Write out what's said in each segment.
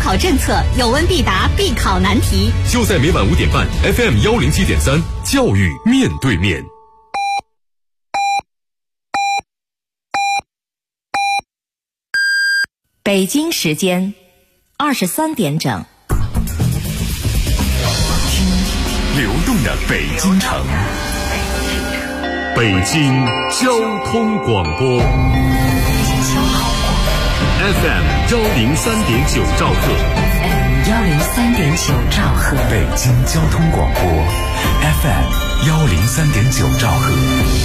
考政策，有问必答，必考难题。 就在每晚5点半 FM 107.3，教育面对面。 北京时间23点整。 听流动的北京城，北京交通广播 FM 103.9兆赫 103.9兆赫， 北京交通广播 FM 103.9兆赫。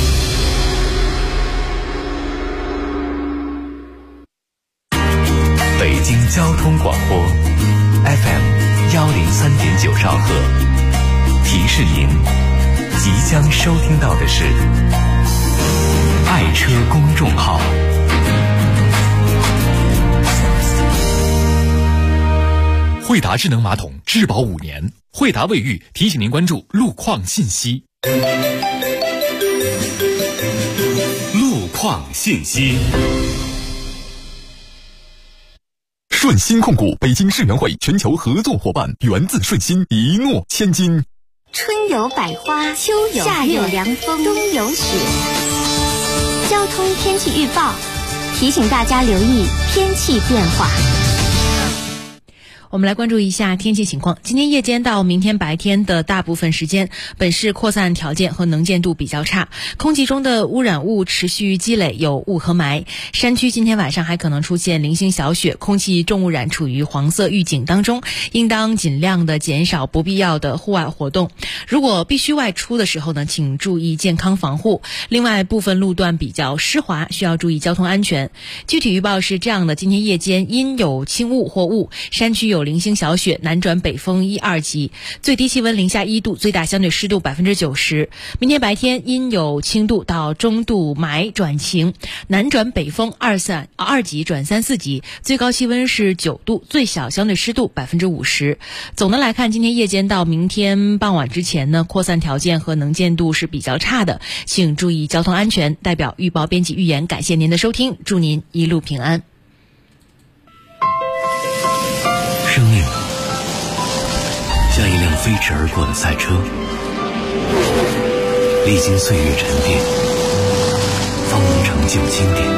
北京交通广播 FM 103.9兆赫，提示您即将收听到的是爱车公众号。 惠达智能马桶质保5年，惠达卫浴提醒您关注路况信息。 路况信息。 顺鑫控股北京世园会全球合作伙伴，源自顺鑫，一诺千金。 春有百花，秋有夏有凉风，冬有雪。交通天气预报提醒大家留意天气变化。 我们来关注一下天气情况。今天夜间到明天白天的大部分时间，本市扩散条件和能见度比较差，空气中的污染物持续积累，有雾和霾。山区今天晚上还可能出现零星小雪，空气重污染处于黄色预警当中，应当尽量的减少不必要的户外活动。如果必须外出的时候呢，请注意健康防护。另外，部分路段比较湿滑，需要注意交通安全。具体预报是这样的：今天夜间阴有轻雾或雾，山区有零星小雪，南转北风1、2级，最低气温零下1度，最大相对湿度90%。明天白天阴有轻度到中度霾转晴，南转北风2级转3、4级，最高气温是9度，最小相对湿度50%。总的来看，今天夜间到明天傍晚之前呢，扩散条件和能见度是比较差的，请注意交通安全。代表预报编辑预言，感谢您的收听，祝您一路平安。 生命像一辆飞驰而过的赛车，历经岁月沉淀，方能成就经典。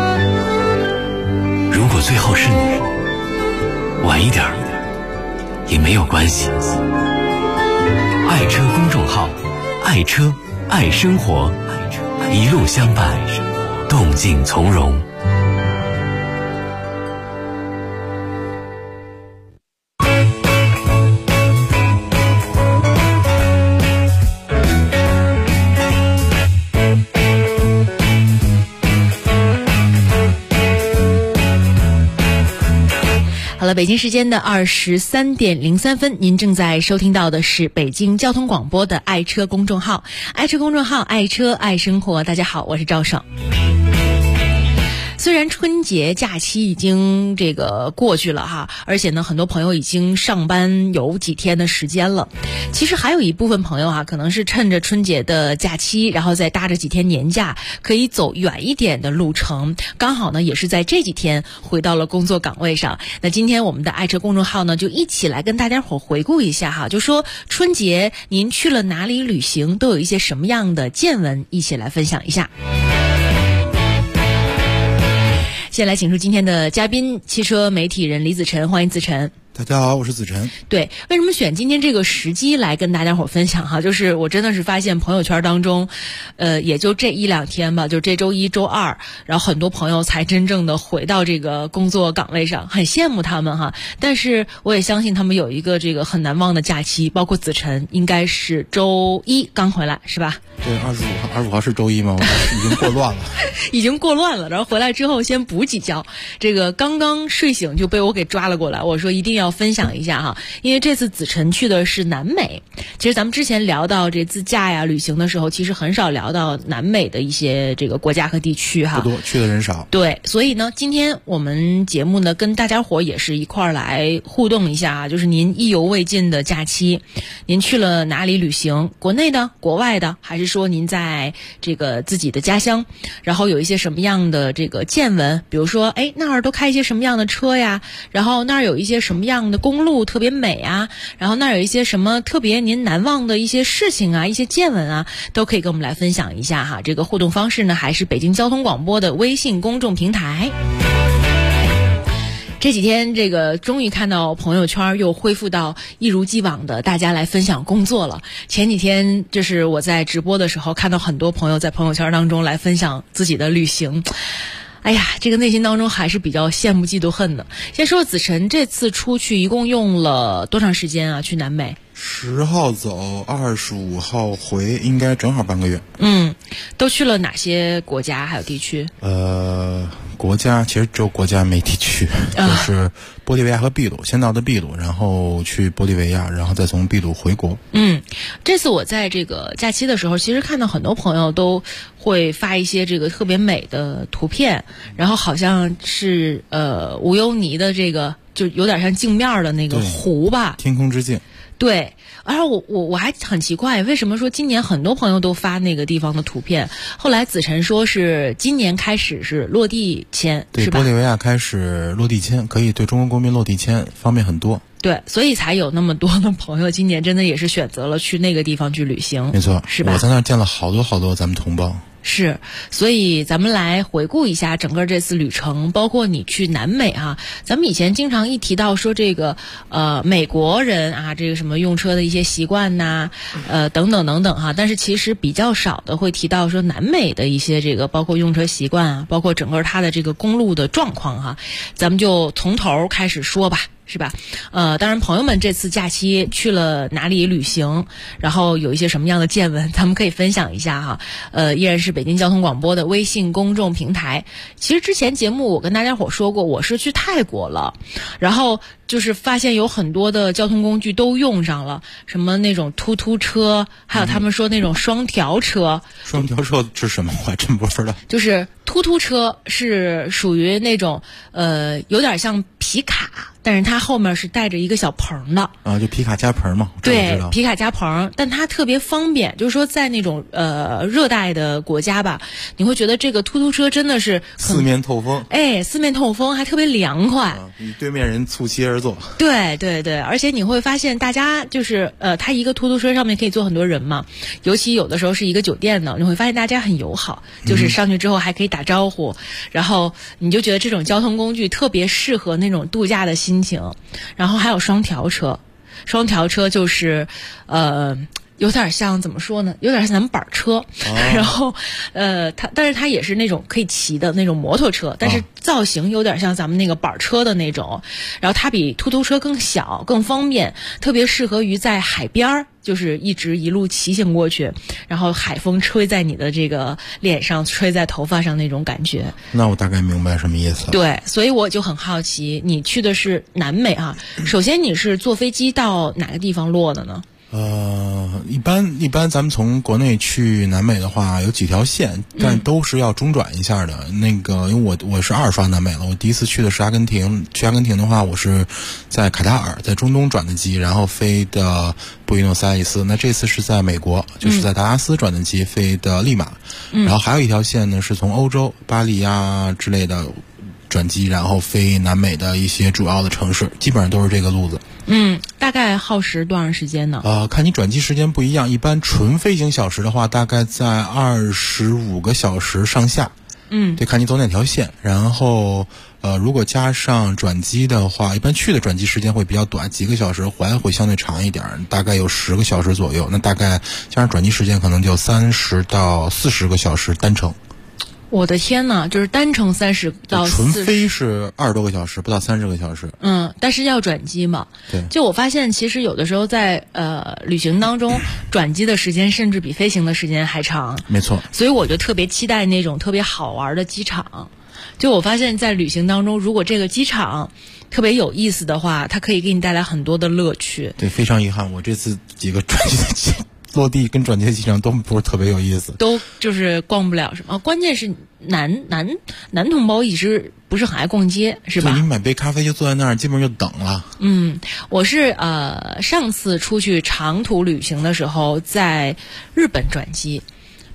如果最后是你，晚一点也没有关系。爱车公众号，爱车爱生活，一路相伴，动静从容。 好了，北京时间的23点03分，您正在收听到的是北京交通广播的爱车公众号，爱车公众号，爱车爱生活。大家好，我是赵爽。虽然春节假期已经过去了哈，而且呢，很多朋友已经上班有几天的时间了。其实还有一部分朋友可能是趁着春节的假期，然后再搭着几天年假，可以走远一点的路程，刚好呢也是在这几天回到了工作岗位上。那今天我们的爱车公众号呢，就一起来跟大家伙回顾一下哈，就说春节您去了哪里旅行，都有一些什么样的见闻，一起来分享一下。先来请出今天的嘉宾，汽车媒体人李子晨，欢迎子晨。 大家好，我是子晨。 对，为什么选今天这个时机来跟大家伙分享哈？就是我真的是发现朋友圈当中，也就这1-2天吧，就这周1、周2，然后很多朋友才真正的回到这个工作岗位上，很羡慕他们哈。但是我也相信他们有一个很难忘的假期，包括子晨应该是周1刚回来是吧？ 对，25号是周1吗？已经过乱了， 已经过乱了。然后回来之后先补几觉，刚刚睡醒就被我给抓了过来。我说一定要分享一下哈，因为这次子晨去的是南美。其实咱们之前聊到这自驾呀、旅行的时候，其实很少聊到南美的一些国家和地区哈， 不多，去的人少。 对，所以呢，今天我们节目呢跟大家伙也是一块儿来互动一下，就是您意犹未尽的假期，您去了哪里旅行？国内的、国外的，还是说您在自己的家乡？然后有一些什么样的见闻？比如说，那儿都开一些什么样的车呀？然后那儿有一些什么样样的公路特别美啊，然后那儿有一些什么特别您难忘的一些事情啊，一些见闻啊，都可以跟我们来分享一下哈。这个互动方式呢，还是北京交通广播的微信公众平台。这几天这个终于看到朋友圈又恢复到一如既往的大家来分享工作了。前几天就是我在直播的时候看到很多朋友在朋友圈当中来分享自己的旅行，哎呀，这个内心当中还是比较羡慕嫉妒恨的。先说子晨这次出去一共用了多长时间啊？去南美 10号走，25号回，应该正好半个月。 都去了哪些国家还有地区？ 国家其实只有国家没地区，就是玻利维亚和秘鲁，先到的秘鲁，然后去玻利维亚，然后再从秘鲁回国。 这次我在这个假期的时候，其实看到很多朋友都会发一些这个特别美的图片，然后好像是无忧尼的这个就有点像镜面的那个湖吧， 天空之镜。 对，而我还很奇怪，为什么说今年很多朋友都发那个地方的图片？后来子晨说是今年开始是落地签， 对， 是吧？ 玻利维亚开始落地签，可以对中国公民落地签，方便很多。 对，所以才有那么多的朋友今年真的也是选择了去那个地方去旅行。 没错， 是吧？ 我在那儿见了好多咱们同胞。 是，所以咱们来回顾一下整个这次旅程，包括你去南美啊。咱们以前经常一提到说这个美国人啊，这个什么用车的一些习惯呐，等等哈，但是其实比较少的会提到说南美的一些这个包括用车习惯啊，包括整个它的这个公路的状况哈。咱们就从头开始说吧。是吧？当然朋友们这次假期去了哪里旅行，然后有一些什么样的见闻，咱们可以分享一下哈。依然是北京交通广播的微信公众平台。其实之前节目我跟大家伙说过，我是去泰国了，然后就是发现有很多的交通工具都用上了，什么那种突突车，还有他们说那种双条车。 双条车是什么？我还真不知道。 就是突突车是属于那种有点像皮卡，但是它后面是带着一个小棚的啊，就皮卡加棚嘛。 对，皮卡加棚，但它特别方便，就是说在那种热带的国家吧，你会觉得这个突突车真的是四面透风， 四面透风还特别凉快， 与对面人促膝而坐。 对对对，而且你会发现大家就是它一个突突车上面可以坐很多人嘛，尤其有的时候是一个酒店的，你会发现大家很友好，就是上去之后还可以打招呼，然后你就觉得这种交通工具特别适合那种度假的心情。然后还有双条车，双条车就是有点像怎么说呢？有点像咱们板车，然后但是它也是那种可以骑的那种摩托车，但是造型有点像咱们那个板车的那种，然后它比突突车更小更方便，特别适合于在海边儿，就是一路骑行过去，然后海风吹在你的这个脸上，吹在头发上那种感觉。那我大概明白什么意思了。 对，所以我就很好奇，你去的是南美啊，首先你是坐飞机到哪个地方落的呢？ 一般咱们从国内去南美的话有几条线，但都是要中转一下的。那个因为我是2刷南美了，我第一次去的是阿根廷，去阿根廷的话我是在卡塔尔，在中东转的机，然后飞的布宜诺斯艾利斯。那这次是在美国，就是在达拉斯转的机，飞的利马。然后还有一条线呢是从欧洲巴黎啊之类的转机，然后飞南美的一些主要的城市，基本上都是这个路子。 大概耗时多长时间呢？ 看你转机时间不一样，一般纯飞行小时的话，大概在25个小时上下。得看你走哪条线。然后如果加上转机的话，一般去的转机时间会比较短，几个小时，回来会相对长一点，大概有10个小时左右。那大概加上转机时间，可能就30到40个小时单程。 我的天呐，就是单程30到40， 纯飞是20多个小时，不到30个小时。 但是要转机嘛。 对。 就我发现，其实有的时候在旅行当中，转机的时间甚至比飞行的时间还长。 没错。 所以我就特别期待那种特别好玩的机场。就我发现，在旅行当中，如果这个机场特别有意思的话，它可以给你带来很多的乐趣。 对，非常遗憾，我这次几个转机的机落地跟转机的机场都不是特别有意思， 都就是逛不了什么。关键是男同胞一直不是很爱逛街，是吧？ 你买杯咖啡就坐在那儿，基本上就等了。 我是上次出去长途旅行的时候，在日本转机。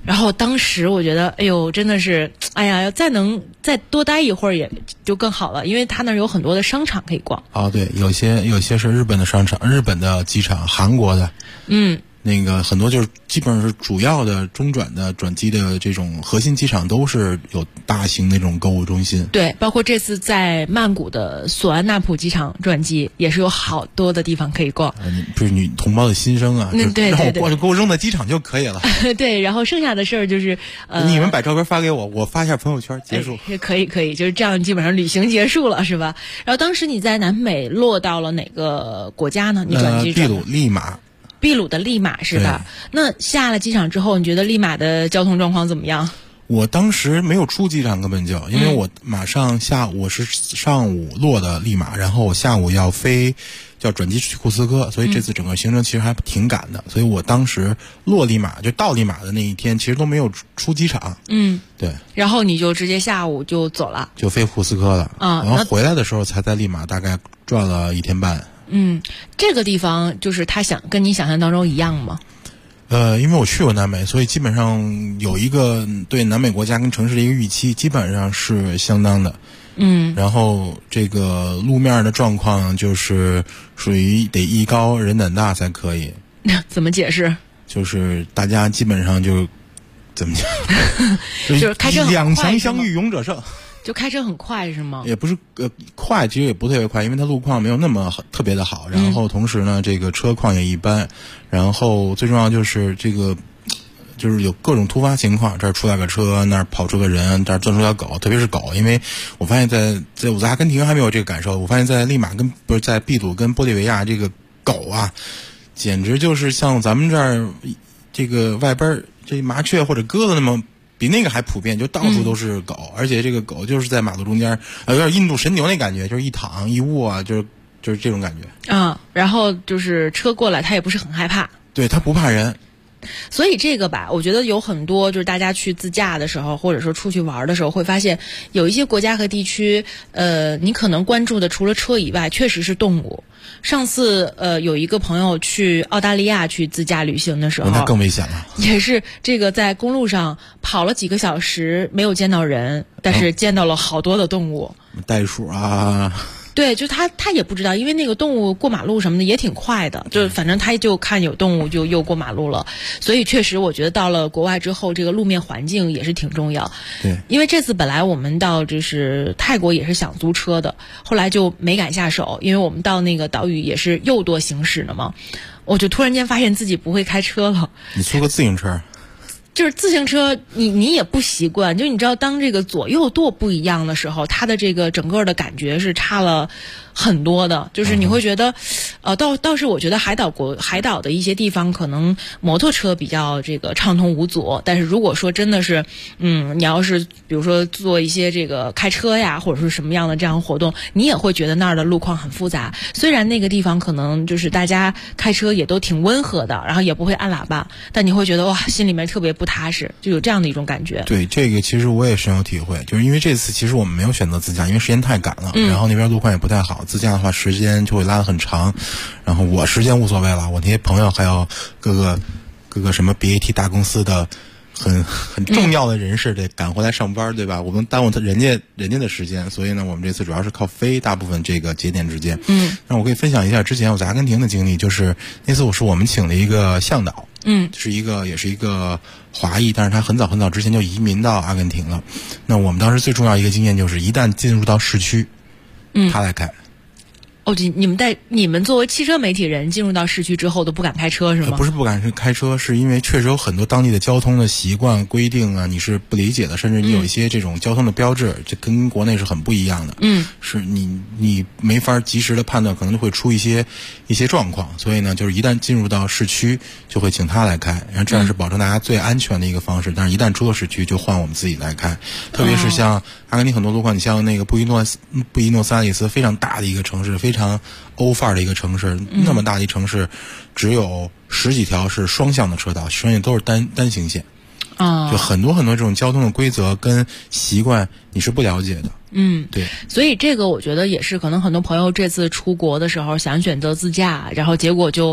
然后当时我觉得，哎呦，真的是，哎呀，要再多待一会儿也就更好了，因为他那儿有很多的商场可以逛。 哦，对，有些是日本的商场、日本的机场、韩国的，那个很多就是基本上是主要的中转的转机的这种核心机场都是有大型那种购物中心。 对，包括这次在曼谷的索安纳普机场转机，也是有好多的地方可以逛。 不是女同胞的心声啊， 对， 让我给我扔在机场就可以了。 对，然后剩下的事儿就是你们把照片发给我，我发一下朋友圈，结束。 可以，就是这样，基本上旅行结束了，是吧？然后当时你在南美落到了哪个国家呢？你转机秘鲁、利马。 秘鲁的利马是吧？那下了机场之后，你觉得利马的交通状况怎么样？ 我当时没有出机场，根本就因为我马上我是上午落的利马，然后我下午要转机去库斯科，所以这次整个行程其实还挺赶的。所以我当时落利马就到利马的那一天，其实都没有出机场。对。 然后你就直接下午就走了， 就飞库斯科了。然后回来的时候才在利马大概转了1天半。 这个地方就是它跟你想象当中一样吗？ 因为我去过南美，所以基本上有一个对南美国家跟城市的一个预期，基本上是相当的。然后这个路面的状况就是属于得艺高人胆大才可以。 怎么解释？ 就是大家基本上就怎么讲， 就是开车很快， 两强相遇勇者胜。 就开车很快是吗？ 也不是快，其实也不特别快，因为它路况没有那么特别的好。然后同时呢，这个车况也一般。然后最重要就是这个，就是有各种突发情况，这儿出来个车，那儿跑出个人，这儿钻出条狗，特别是狗，因为我发现我在阿根廷还没有这个感受，我发现在利马在秘鲁跟玻利维亚这个狗啊，简直就是像咱们这儿这个外边这麻雀或者鸽子那么。比那个还普遍，就到处都是狗，而且这个狗就是在马路中间，有点印度神牛那感觉，就是一躺一卧啊，就是这种感觉。 然后就是车过来，它也不是很害怕。 对，它不怕人。 所以这个吧，我觉得有很多就是大家去自驾的时候，或者说出去玩的时候，会发现有一些国家和地区，你可能关注的除了车以外，确实是动物。上次有一个朋友去澳大利亚去自驾旅行的时候， 那更危险了。 也是这个在公路上跑了几个小时，没有见到人，但是见到了好多的动物， 袋鼠啊。 对，就他也不知道，因为那个动物过马路什么的也挺快的，就反正他就看有动物就又过马路了。所以确实我觉得到了国外之后，这个路面环境也是挺重要。 对， 因为这次本来我们到就是泰国也是想租车的，后来就没敢下手，因为我们到那个岛屿也是又多行驶的嘛，我就突然间发现自己不会开车了。 你租个自行车？ 就是自行车你也不习惯，就你知道当这个左右舵不一样的时候，它的这个整个的感觉是差了很多的，就是你会觉得倒是我觉得海岛的一些地方可能摩托车比较这个畅通无阻，但是如果说真的是你要是比如说做一些这个开车呀或者是什么样的这样活动，你也会觉得那儿的路况很复杂。虽然那个地方可能就是大家开车也都挺温和的，然后也不会按喇叭，但你会觉得哇，心里面特别不踏实，就有这样的一种感觉。 对，这个其实我也深有体会，就是因为这次其实我们没有选择自驾，因为时间太赶了，然后那边路况也不太好，自驾的话时间就会拉得很长。然后我时间无所谓了，我那些朋友还有各个什么 BAT 大公司的很重要的人士得赶回来上班，对吧？我们耽误人家的时间，所以呢，我们这次主要是靠飞，大部分这个节点之间。那我可以分享一下之前我在阿根廷的经历，就是那次我们请了一个向导，也是一个华裔，但是他很早之前就移民到阿根廷了。那我们当时最重要一个经验就是，一旦进入到市区，他来开。 你们作为汽车媒体人进入到市区之后都不敢开车是吗？ 不是不敢开车，是因为确实有很多当地的交通的习惯规定啊，你是不理解的，甚至你有一些这种交通的标志，这跟国内是很不一样的。是你没法及时的判断，可能会出一些状况，所以呢，就是一旦进入到市区，就会请他来开，然后这样是保证大家最安全的一个方式。但是一旦出了市区，就换我们自己来开。特别是像阿根廷很多路况，你像那个布宜诺斯艾利斯，非常大的一个城市，非常欧范儿的一个城市，那么大的一城市，只有10几条是双向的车道，剩下都是单行线。就很多这种交通的规则跟习惯你是不了解的。对， 所以这个我觉得也是可能很多朋友这次出国的时候想选择自驾，然后结果就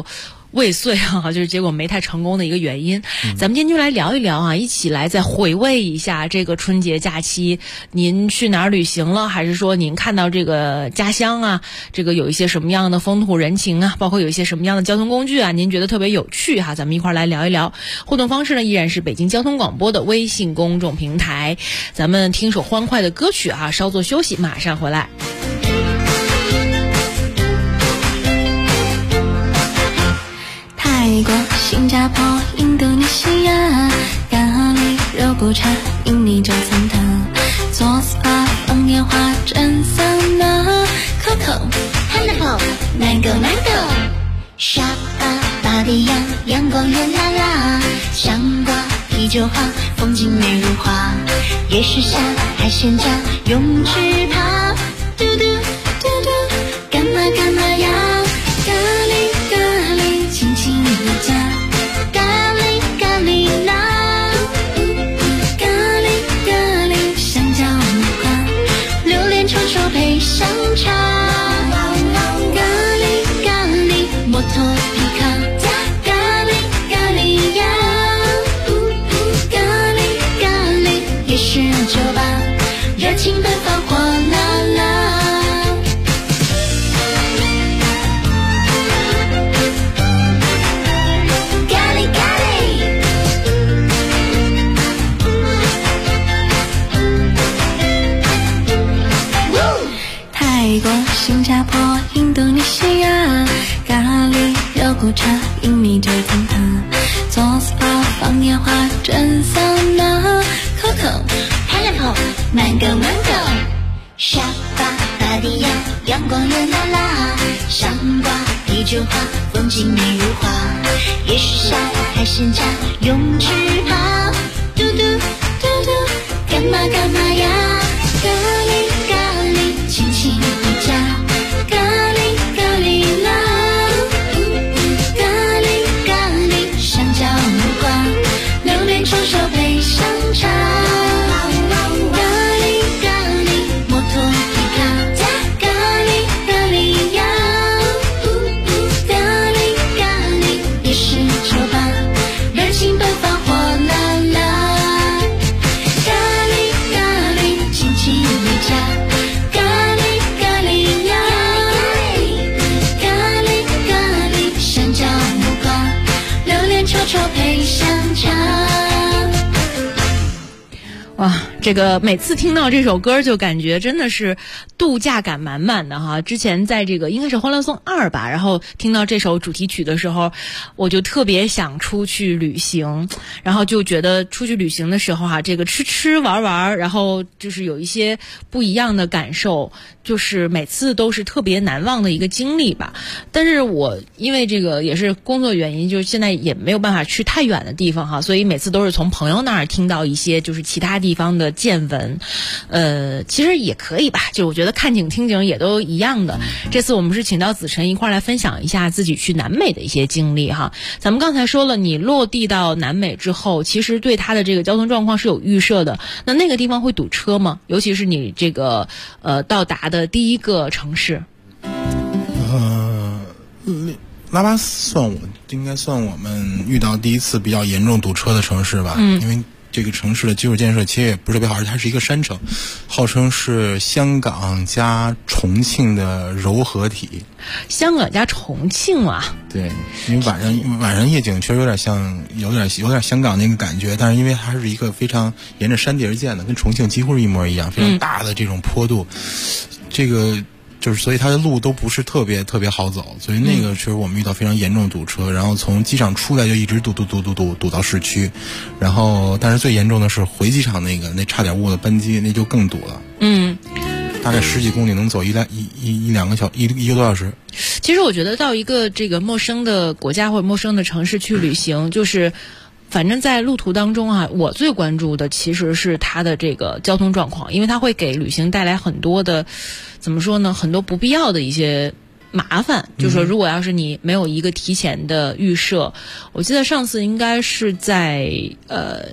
未遂啊，就是结果没太成功的一个原因。咱们今天就来聊一聊啊，一起来再回味一下这个春节假期，您去哪儿旅行了？还是说您看到这个家乡啊，这个有一些什么样的风土人情啊，包括有一些什么样的交通工具啊，您觉得特别有趣哈？咱们一块儿来聊一聊。互动方式呢，依然是北京交通广播的微信公众平台。咱们听首欢快的歌曲啊，稍作休息，马上回来。 泰国、新加坡、印度尼西亚，咖喱、肉骨茶、印尼九层塔，做 SPA 放烟花、蒸桑拿 ，Coco、Pineapple、Mango、沙巴、巴迪亚、阳光热辣辣，香瓜、啤酒花，风景美如画，夜市下海鲜架，泳池趴，嘟嘟嘟嘟，干嘛干嘛呀？咖喱咖喱，亲亲你家，咖喱咖喱啦，咖喱咖喱，香蕉木瓜，榴莲抄手配香茶，咖喱咖喱，摩托皮卡，咖喱咖喱呀，咖喱咖喱，夜市酒吧，热情奔放火辣辣。泰国、新加坡、印度尼西亚，咖喱、肉骨茶、印尼九层塔，做 SPA 放烟花、蒸桑拿 ，Coco、Pineapple、Mango、沙巴、巴迪亚，阳光热辣辣，香瓜、啤酒花，风景美如画，夜市下海鲜架，泳池趴，嘟嘟嘟嘟，干嘛干嘛呀？咖喱咖喱，亲亲你家，咖喱咖喱啦，咖喱咖喱，香蕉木瓜，榴莲抄手配香茶，咖喱咖喱，摩托皮卡，咖喱咖喱呀，咖喱咖喱，夜市酒吧，热情奔放火辣辣，咖喱咖喱，亲亲你家，咖喱咖喱呀，咖喱咖喱，香蕉木瓜，榴莲臭臭配香茶。 哇，这个每次听到这首歌就感觉真的是度假感满满的哈。之前在这个应该是《欢乐颂2》吧，然后听到这首主题曲的时候，我就特别想出去旅行，然后就觉得出去旅行的时候哈，这个吃玩，然后就是有一些不一样的感受，就是每次都是特别难忘的一个经历吧。但是我因为这个也是工作原因，就是现在也没有办法去太远的地方哈，所以每次都是从朋友那儿听到一些就是其他地方的见闻。其实也可以吧，就我觉得看景听景也都一样的。这次我们是请到子晨一块来分享一下自己去南美的一些经历哈。咱们刚才说了，你落地到南美之后，其实对它的这个交通状况是有预设的。那个地方会堵车吗？尤其是你这个到达的第一个城市。 拉巴斯应该算我们遇到第一次比较严重堵车的城市吧。因为这个城市的基础建设其实也不是特别好，而且它是一个山城，号称是香港加重庆的柔合体。 香港加重庆啊？ 对，因为晚上夜景确实有点香港那个感觉，但是因为它是一个非常沿着山地而建的，跟重庆几乎是一模一样，非常大的这种坡度，这个就是所以它的路都不是特别好走，所以那个确实我们遇到非常严重的堵车，然后从机场出来就一直堵到市区，然后但是最严重的是回机场那差点误了班机，那就更堵了。大概10几公里能走一个多小时。 其实我觉得到一个这个陌生的国家或者陌生的城市去旅行，就是反正在路途当中啊，我最关注的其实是它的这个交通状况，因为它会给旅行带来很多的，怎么说呢，很多不必要的一些麻烦。就是说如果要是你没有一个提前的预设，我记得上次应该是在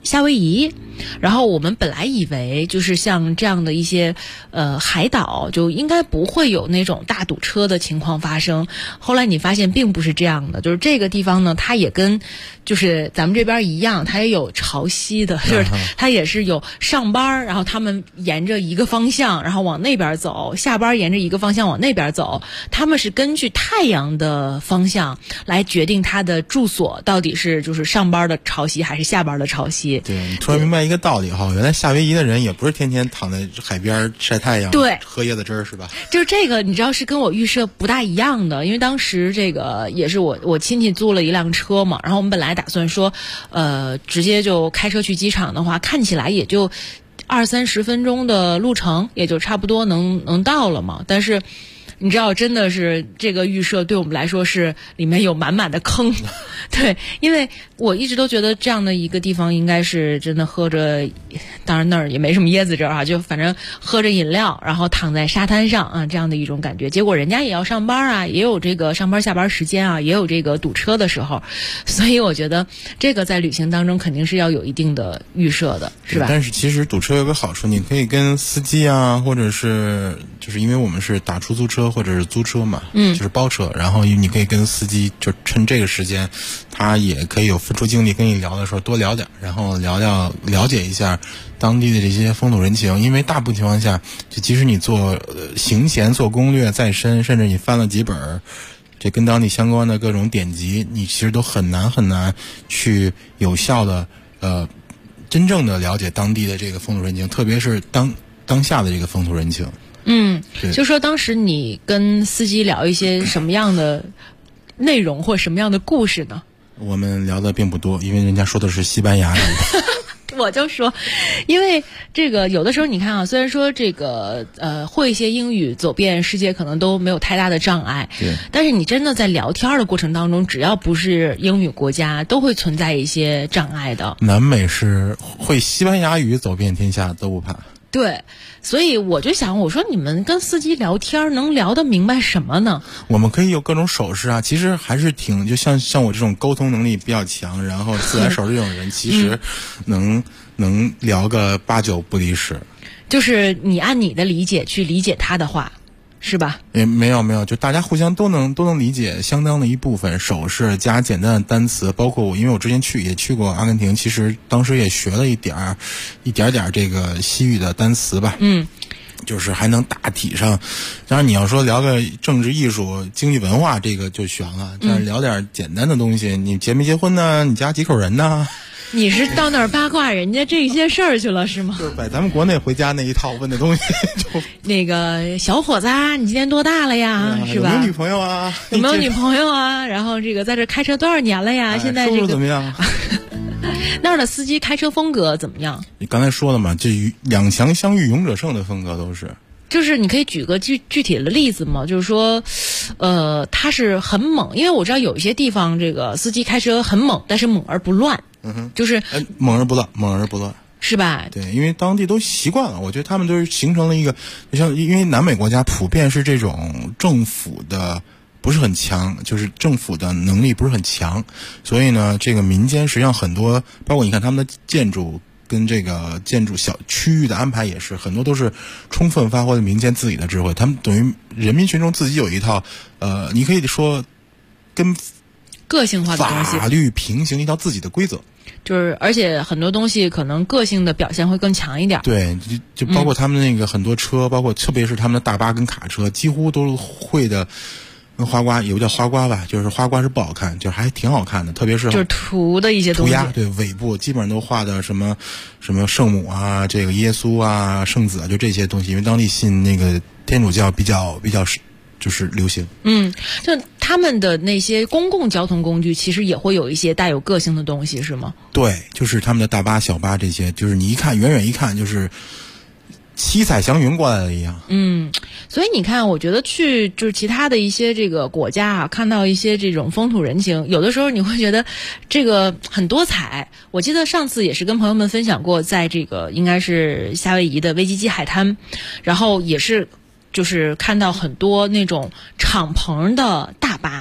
夏威夷。然后我们本来以为就是像这样的一些海岛就应该不会有那种大堵车的情况发生，后来你发现并不是这样的，就是这个地方呢，它也跟就是咱们这边一样，它也有潮汐的，就是它也是有上班，然后他们沿着一个方向然后往那边走，下班沿着一个方向往那边走，他们是根据太阳的方向来决定他的住所到底是就是上班的潮汐还是下班的潮汐。 对，你突然明白一个道理哈，原来夏威夷的人也不是天天躺在海边晒太阳， 对， 喝椰子汁儿是吧？ 就是这个，你知道是跟我预设不大一样的，因为当时这个也是我亲戚租了一辆车嘛，然后我们本来打算说，直接就开车去机场的话，看起来也就20-30分钟的路程，也就差不多能到了嘛，但是。你知道，真的是这个预设对我们来说是里面有满满的坑，对，因为我一直都觉得这样的一个地方应该是真的喝着，当然那儿也没什么椰子汁啊，就反正喝着饮料，然后躺在沙滩上啊，这样的一种感觉。结果人家也要上班啊，也有这个上班下班时间啊，也有这个堵车的时候，所以我觉得这个在旅行当中肯定是要有一定的预设的，是吧？ 但是其实堵车有个好处，你可以跟司机啊，或者是就是因为我们是打出租车或者是租车嘛，就是包车，然后你可以跟司机就趁这个时间，他也可以有分出精力跟你聊的时候多聊点，然后了解一下当地的这些风土人情。因为大部分情况下，就即使你做行前做攻略再深，甚至你翻了几本这跟当地相关的各种典籍，你其实都很难去有效的真正的了解当地的这个风土人情，特别是当下的这个风土人情。 就说当时你跟司机聊一些什么样的内容或什么样的故事呢？ 我们聊的并不多，因为人家说的是西班牙语。 我就说，因为这个有的时候你看啊，虽然说这个会一些英语走遍世界可能都没有太大的障碍， 对， 但是你真的在聊天的过程当中，只要不是英语国家，都会存在一些障碍的。 南美是会西班牙语走遍天下都不怕。 对，所以我就想，我说你们跟司机聊天能聊得明白什么呢？ 我们可以有各种手势啊，其实还是挺就像我这种沟通能力比较强，然后自来熟这种人，其实能聊个8-9不离10。就是你按你的理解去理解他的话。是吧？ 没有，就大家互相都能理解相当的一部分手势加简单的单词，包括我，因为我之前也去过阿根廷，其实当时也学了一点点这个西语的单词吧。就是还能大体上，当然你要说聊个政治艺术经济文化这个就悬了，但是聊点简单的东西，你结没结婚呢？你家几口人呢？ 你是到那儿八卦人家这些事儿去了是吗？ 就是把咱们国内回家那一套问的东西就那个小伙子啊，你今年多大了呀？是吧？ 有没有女朋友啊？ 有没有女朋友啊？然后这个在这开车多少年了呀？现在这个收入怎么样？ 那儿的司机开车风格怎么样？ 你刚才说了嘛，这两强相遇勇者胜的风格都是。 就是你可以举个具体的例子吗？就是说，他是很猛，因为我知道有一些地方这个司机开车很猛，但是猛而不乱。就是猛而不乱， 是吧？ 对，因为当地都习惯了，我觉得他们都是形成了一个，就像因为南美国家普遍是这种政府的不是很强，就是政府的能力不是很强，所以呢，这个民间实际上很多，包括你看他们的建筑跟这个建筑小区域的安排也是很多都是充分发挥了民间自己的智慧，他们等于人民群众自己有一套，你可以说跟个性化的东西， 法律平行一套自己的规则。 就是而且很多东西可能个性的表现会更强一点。 对，就包括他们那个很多车，包括特别是他们的大巴跟卡车，几乎都会的。花瓜有叫花瓜吧，就是花瓜是不好看，就是还挺好看的，特别是就是涂的一些东西， 涂鸦，对，尾部基本上都画的什么圣母啊，这个耶稣啊，圣子啊，就这些东西，因为当地信那个天主教比较就是流行。 就他们的那些公共交通工具其实也会有一些带有个性的东西，是吗？ 对，就是他们的大巴小巴这些，就是你一看远远一看就是七彩祥云过来了一样。 所以你看，我觉得去就是其他的一些这个国家啊，看到一些这种风土人情，有的时候你会觉得这个很多彩。我记得上次也是跟朋友们分享过，在这个应该是夏威夷的威基基海滩，然后也是就是看到很多那种敞篷的大巴。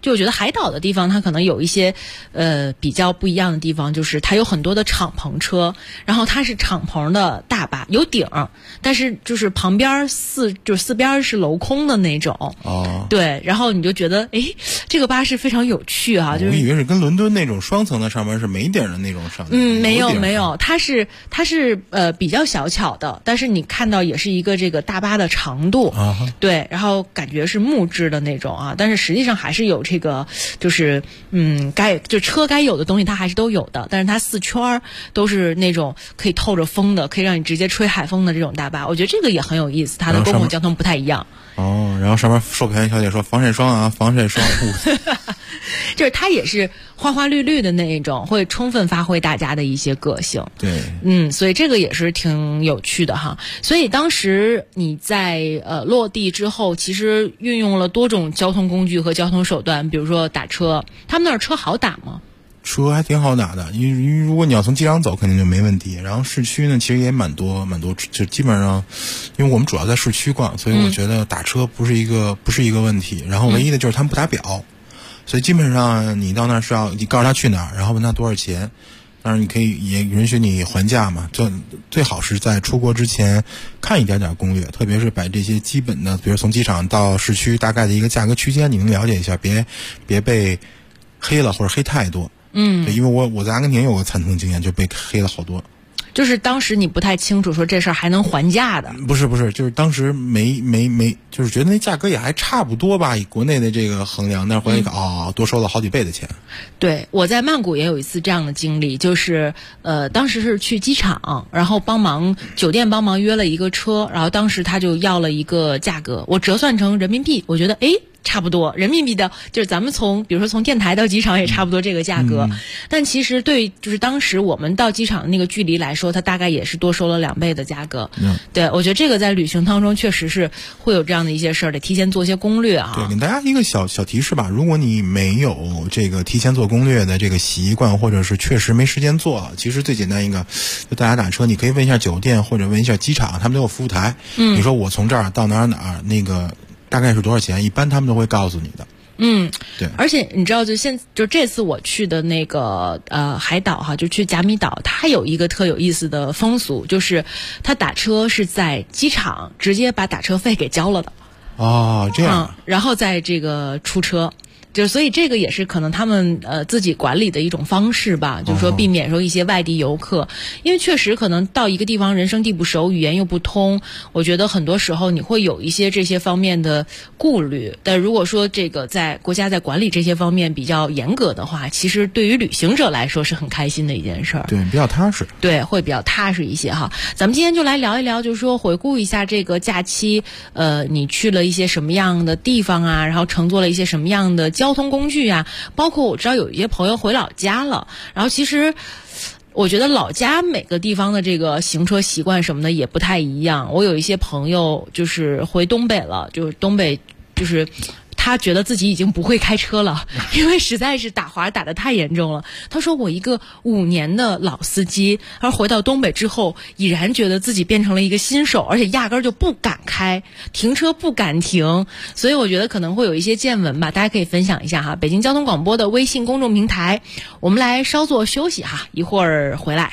就我觉得海岛的地方它可能有一些比较不一样的地方，就是它有很多的敞篷车，然后它是敞篷的大巴，有顶，但是就是旁边四边是镂空的那种。 哦， 对，然后你就觉得这个巴士非常有趣啊，就是我以为是跟伦敦那种双层的上面是没顶的那种上面。 没有，它是比较小巧的，但是你看到也是一个这个大巴的长度，对，然后感觉是木质的那种啊，但是实际上还是有这个就是车该有的东西它还是都有的，但是它4圈都是那种可以透着风的，可以让你直接吹海风的这种大巴，我觉得这个也很有意思，它的公共交通不太一样。 然后上面售票员小姐说防晒霜啊，防晒霜就是它也是花花绿绿的那一种，会充分发挥大家的一些个性。 对， 所以这个也是挺有趣的哈。所以当时你在落地之后，其实运用了多种交通工具和交通手段，比如说打车，他们那儿车好打吗？ 车还挺好打的，因为如果你要从机场走肯定就没问题，然后市区呢其实也蛮多，就基本上因为我们主要在市区逛，所以我觉得打车不是一个问题，然后唯一的就是他们不打表，所以基本上你到那儿是要你告诉他去哪儿，然后问他多少钱，当然你可以也允许你还价嘛，最好是在出国之前看一点攻略，特别是把这些基本的比如从机场到市区大概的一个价格区间你能了解一下，别被黑了或者黑太多。对，因为我在阿根廷有个惨痛经验，就被黑了好多。 就是当时你不太清楚说这事儿还能还价的。 不是，就是当时没，就是觉得那价格也还差不多吧，以国内的这个衡量，但是回来一看，多收了好几倍的钱。 对，我在曼谷也有一次这样的经历，就是当时是去机场，然后酒店帮忙约了一个车，然后当时他就要了一个价格，我折算成人民币，我觉得差不多人民币的，就是咱们比如说从电台到机场也差不多这个价格，但其实就是当时我们到机场的那个距离来说，它大概也是多收了2倍的价格。对，我觉得这个在旅行当中确实是会有这样的一些事儿，得提前做一些攻略啊。 对，给大家一个小提示吧，如果你没有这个提前做攻略的这个习惯，或者是确实没时间做了，其实最简单一个，就大家打车，你可以问一下酒店或者问一下机场，他们都有服务台。你说我从这儿到哪儿那个大概是多少钱，一般他们都会告诉你的。对， 而且你知道，就这次我去的那个海岛哈，就去甲米岛，它有一个特有意思的风俗，就是它打车是在机场直接把打车费给交了的。 这样。 然后再这个出车。就所以这个也是可能他们自己管理的一种方式吧，就是说避免说一些外地游客，因为确实可能到一个地方人生地不熟，语言又不通，我觉得很多时候你会有一些这些方面的顾虑。但如果说这个国家在管理这些方面比较严格的话，其实对于旅行者来说是很开心的一件事儿。 对，比较踏实。 对，会比较踏实一些哈。咱们今天就来聊一聊，就是说回顾一下这个假期，你去了一些什么样的地方啊，然后乘坐了一些什么样的交通工具啊，包括我知道有一些朋友回老家了，然后其实我觉得老家每个地方的这个行车习惯什么的也不太一样。我有一些朋友就是回东北了，就是东北就是他觉得自己已经不会开车了，因为实在是打滑打得太严重了。他说我一个5年的老司机，而回到东北之后已然觉得自己变成了一个新手，而且压根儿就不敢开，停车不敢停。所以我觉得可能会有一些见闻吧，大家可以分享一下哈。北京交通广播的微信公众平台，我们来稍作休息哈，一会儿回来。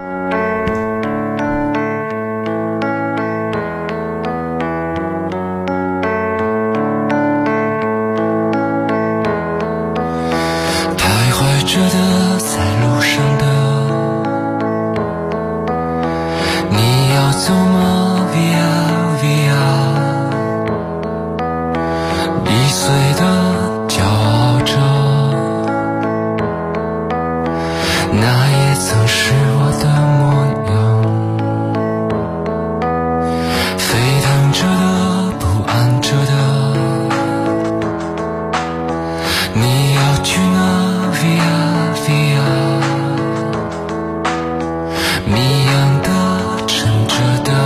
着的在路上的，你要走吗 Via Via， 易碎的骄傲着，那也曾是我的模样，沸腾着的不安着的，你要去哪 Via Via， 谜样的沉着的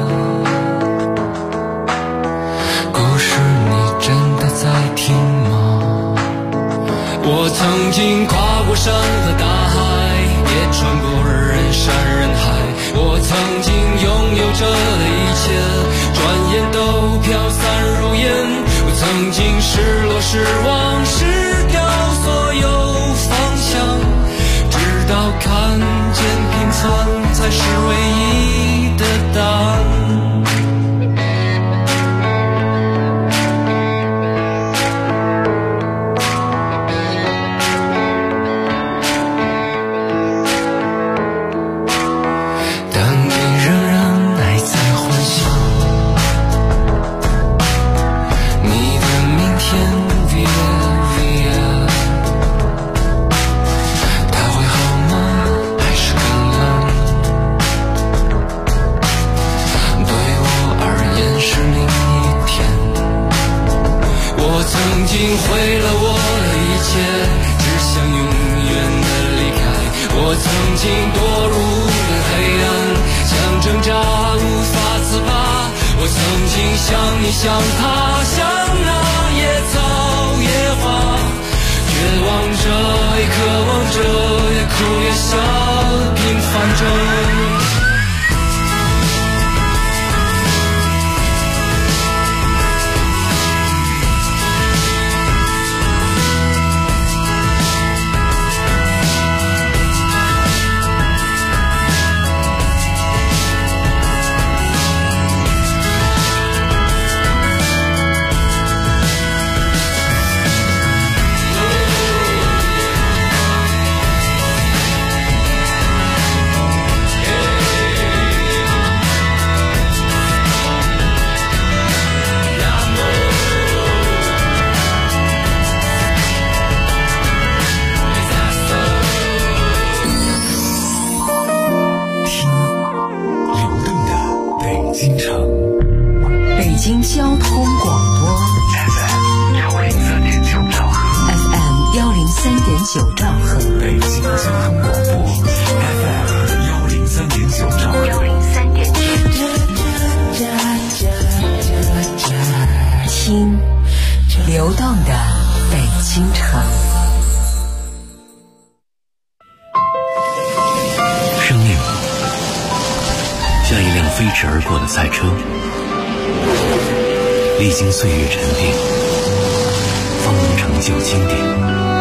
故事，你真的在听吗？我曾经跨过山和大海，也穿过人山人海，我曾经拥有着的一切，转眼都飘散如烟。我曾经失落失望失算才是唯一的答案。毁了我的一切，只想永远的离开。我曾经堕入了黑暗，想挣扎无法自拔。我曾经像你像他，像那野草野花，绝望着也渴望着，也哭也笑，平凡着。 北京交通广播 FM 103.9兆赫 FM 103.9兆赫， 北京交通广播 FM 103.9兆赫听流动的北京城。 生命像一辆飞驰而过的赛车，历经岁月沉淀，方能成就经典。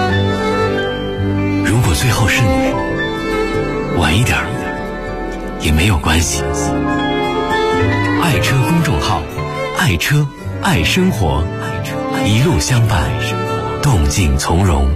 如果最后是你，晚一点也没有关系。爱车公众号，爱车爱生活，一路相伴，动静从容。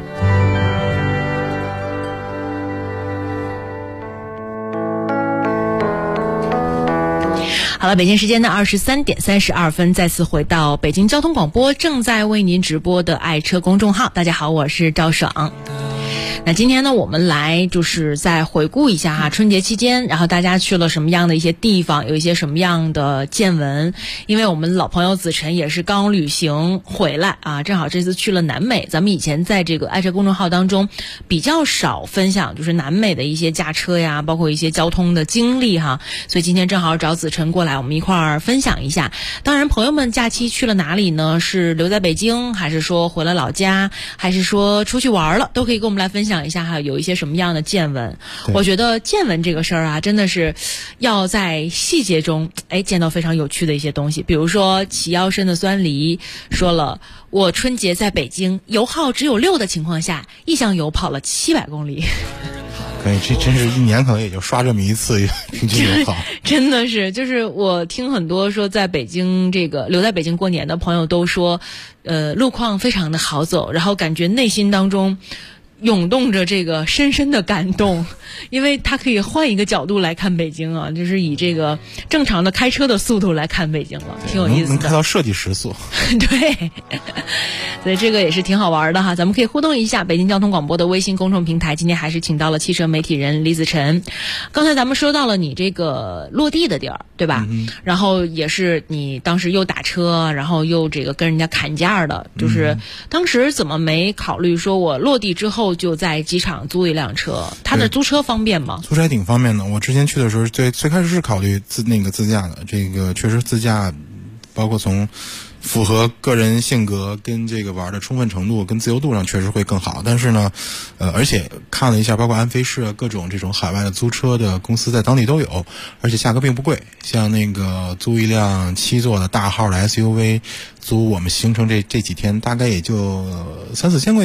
好了，北京时间的23点32分，再次回到北京交通广播正在为您直播的爱车公众号。大家好，我是赵爽。那今天呢，我们来就是再回顾一下春节期间，然后大家去了什么样的一些地方，有一些什么样的见闻。因为我们老朋友子晨也是刚旅行回来啊，正好这次去了南美。咱们以前在这个爱车公众号当中比较少分享就是南美的一些驾车呀，包括一些交通的经历哈，所以今天正好找子晨过来，我们一块儿分享一下。当然朋友们假期去了哪里呢？是留在北京，还是说回了老家，还是说出去玩了，都可以跟我们来分享一下，还有一些什么样的见闻。我觉得见闻这个事儿啊，真的是要在细节中见到非常有趣的一些东西。比如说齐腰深的酸梨说了，我春节在北京油耗只有6的情况下，一箱油跑了700公里。 这真是一年可能也就刷这么一次平均油耗。 真的是，就是我听很多说在北京这个留在北京过年的朋友都说，路况非常的好走，然后感觉内心当中涌动着这个深深的感动，因为他可以换一个角度来看北京啊，就是以这个正常的开车的速度来看北京了，挺有意思的。 能开到设计时速。 对，所以这个也是挺好玩的哈。咱们可以互动一下北京交通广播的微信公众平台，今天还是请到了汽车媒体人李子晨。刚才咱们说到了你这个落地的地儿，对吧？然后也是你当时又打车，然后又这个跟人家砍价的，就是当时怎么没考虑说我落地之后就在机场租一辆车？它的租车方便吗？ 租车还挺方便的。我之前去的时候，最开始是考虑自驾的，这个确实自驾，包括从符合个人性格跟这个玩的充分程度跟自由度上确实会更好。但是呢，而且看了一下，包括安飞士各种这种海外的租车的公司在当地都有，而且价格并不贵。像那个租一辆7座的大号的 SUV， 租我们行程这几天大概也就3-4千块钱。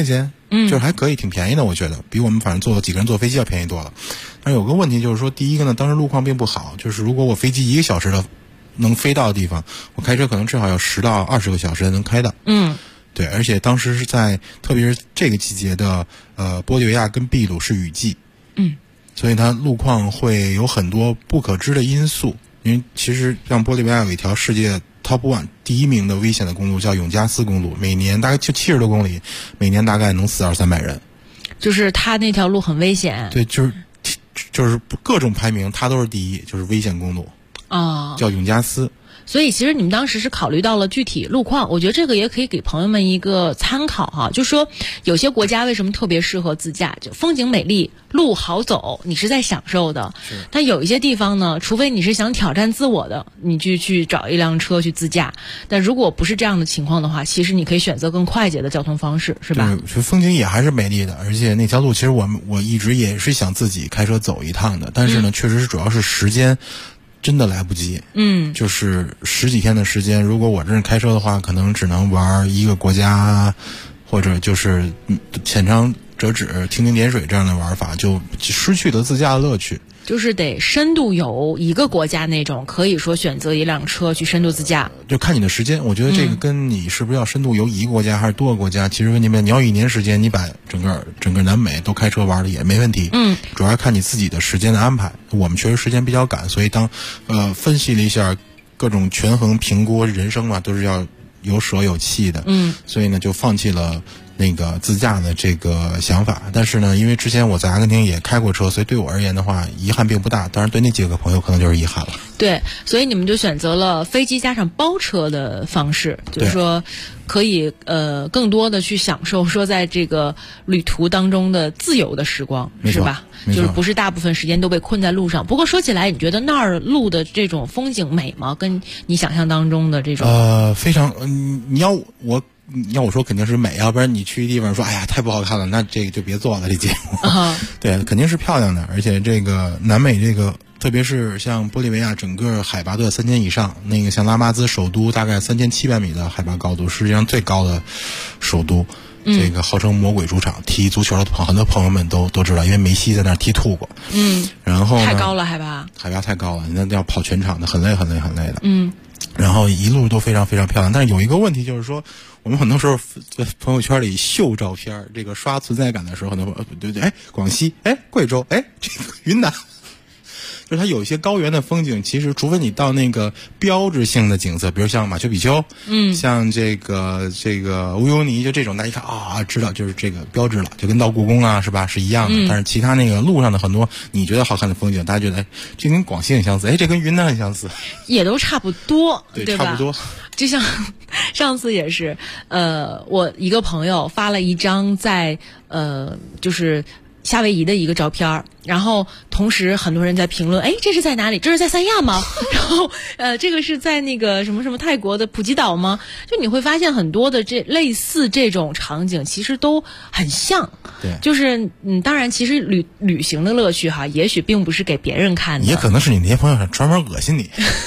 就是还可以，挺便宜的，我觉得比我们反正坐几个人坐飞机要便宜多了。但有个问题就是说，第一个呢，当时路况并不好，就是如果我飞机1个小时的能飞到的地方，我开车可能至少要10到20个小时才能开到。对，而且当时是在特别是这个季节的玻利维亚跟秘鲁是雨季，所以它路况会有很多不可知的因素。因为其实像玻利维亚有一条世界 Top 1第1名的危险的公路叫永加斯公路，每年大概就70多公里，每年大概能死200-300人。 就是它那条路很危险。 对，就是各种排名它都是第一，就是危险公路叫永加斯。 所以其实你们当时是考虑到了具体路况，我觉得这个也可以给朋友们一个参考哈。就说有些国家为什么特别适合自驾，就风景美丽，路好走，你是在享受的。但有一些地方呢，除非你是想挑战自我的，你就去找一辆车去自驾。但如果不是这样的情况的话，其实你可以选择更快捷的交通方式，是吧？ 对，风景也还是美丽的，而且那条路其实我一直也是想自己开车走一趟的，但是呢，确实是主要是时间真的来不及，就是10几天的时间，如果我真是开车的话，可能只能玩一个国家，或者就是浅尝辄止、蜻蜓点水这样的玩法，就失去了自驾的乐趣。 就是得深度游一个国家那种，可以说选择一辆车去深度自驾， 就看你的时间。我觉得这个跟你是不是要深度游一个国家还是多个国家，其实问题没有。你要1年时间，你把整个南美都开车玩的也没问题。主要看你自己的时间的安排。我们确实时间比较赶，所以当分析了一下各种权衡评估，人生嘛都是要有舍有弃的。所以呢就放弃了那个自驾的这个想法。但是呢，因为之前我在阿根廷也开过车，所以对我而言的话遗憾并不大，当然对那几个朋友可能就是遗憾了。 对，所以你们就选择了飞机加上包车的方式，就是说可以更多的去享受说在这个旅途当中的自由的时光，是吧？就是不是大部分时间都被困在路上。不过说起来，你觉得那儿路的这种风景美吗？跟你想象当中的这种非常你要我说肯定是美，要不然你去地方说哎呀太不好看了，那这个就别做了这节目。对，肯定是漂亮的，而且这个南美这个特别是像玻利维亚，整个海拔都在3000以上，那个像拉巴兹首都大概3700米的海拔高度，世界上最高的首都。这个号称魔鬼主场，踢足球的很多朋友们都知道，因为梅西在那儿踢吐过。然后太高了海拔太高了，那要跑全场的，很累的。然后一路都非常非常漂亮，但是有一个问题就是说，我们很多时候在朋友圈里秀照片，这个刷存在感的时候，很多对，广西，贵州，这个云南。就是它有一些高原的风景，其实除非你到那个标志性的景色，比如像马丘比丘，像这个乌尤尼，就这种，大家一看知道就是这个标志了，就跟到故宫啊，是吧？是一样的。但是其他那个路上的很多你觉得好看的风景，大家觉得这跟广西很相似，这跟云南很相似， 也都差不多，对吧？ 差不多。 就像上次也是，我一个朋友发了一张在就是夏威夷的一个照片，然后同时很多人在评论，这是在哪里？这是在三亚吗？然后这个是在那个什么什么泰国的普吉岛吗？就你会发现很多的这类似这种场景其实都很像。 对， 就是当然其实旅行的乐趣哈，也许并不是给别人看的， 也可能是你那些朋友想专门恶心你。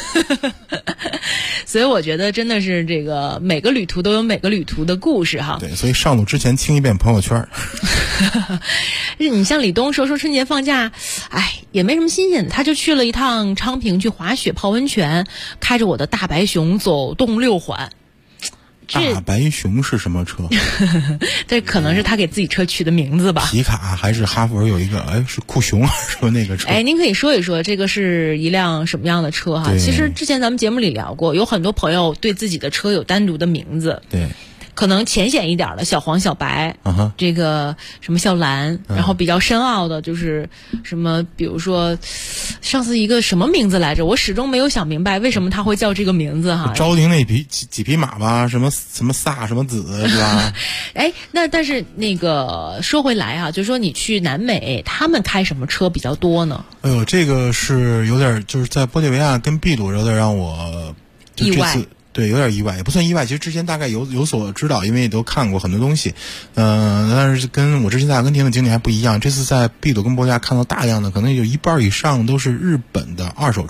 所以我觉得真的是这个每个旅途都有每个旅途的故事哈。 对，所以上路之前清一遍朋友圈。 你像李东说春节放假，也没什么新鲜的，他就去了一趟昌平去滑雪泡温泉，开着我的大白熊走东6环。 大白熊是什么车？ 这可能是他给自己车取的名字吧。 皮卡还是哈弗有一个是酷熊是吧？那个车。 您可以说一说这个是一辆什么样的车哈？其实之前咱们节目里聊过，有很多朋友对自己的车有单独的名字。 对。 可能浅显一点的小黄小白，这个什么小蓝，然后比较深奥的就是什么，比如说上次一个什么名字来着，我始终没有想明白为什么他会叫这个名字哈。 昭陵那几匹马吧，什么飒什么子是吧？ 那但是那个说回来哈，就是说你去南美，他们开什么车比较多呢？ 这个是有点就是在玻利维亚跟秘鲁有点让我意外。 对，有点意外，也不算意外。其实之前大概有所知道，因为也都看过很多东西。但是跟我之前在阿根廷的经历还不一样。这次在秘鲁跟玻利维亚看到大量的，可能有一半以上都是日本的二手车。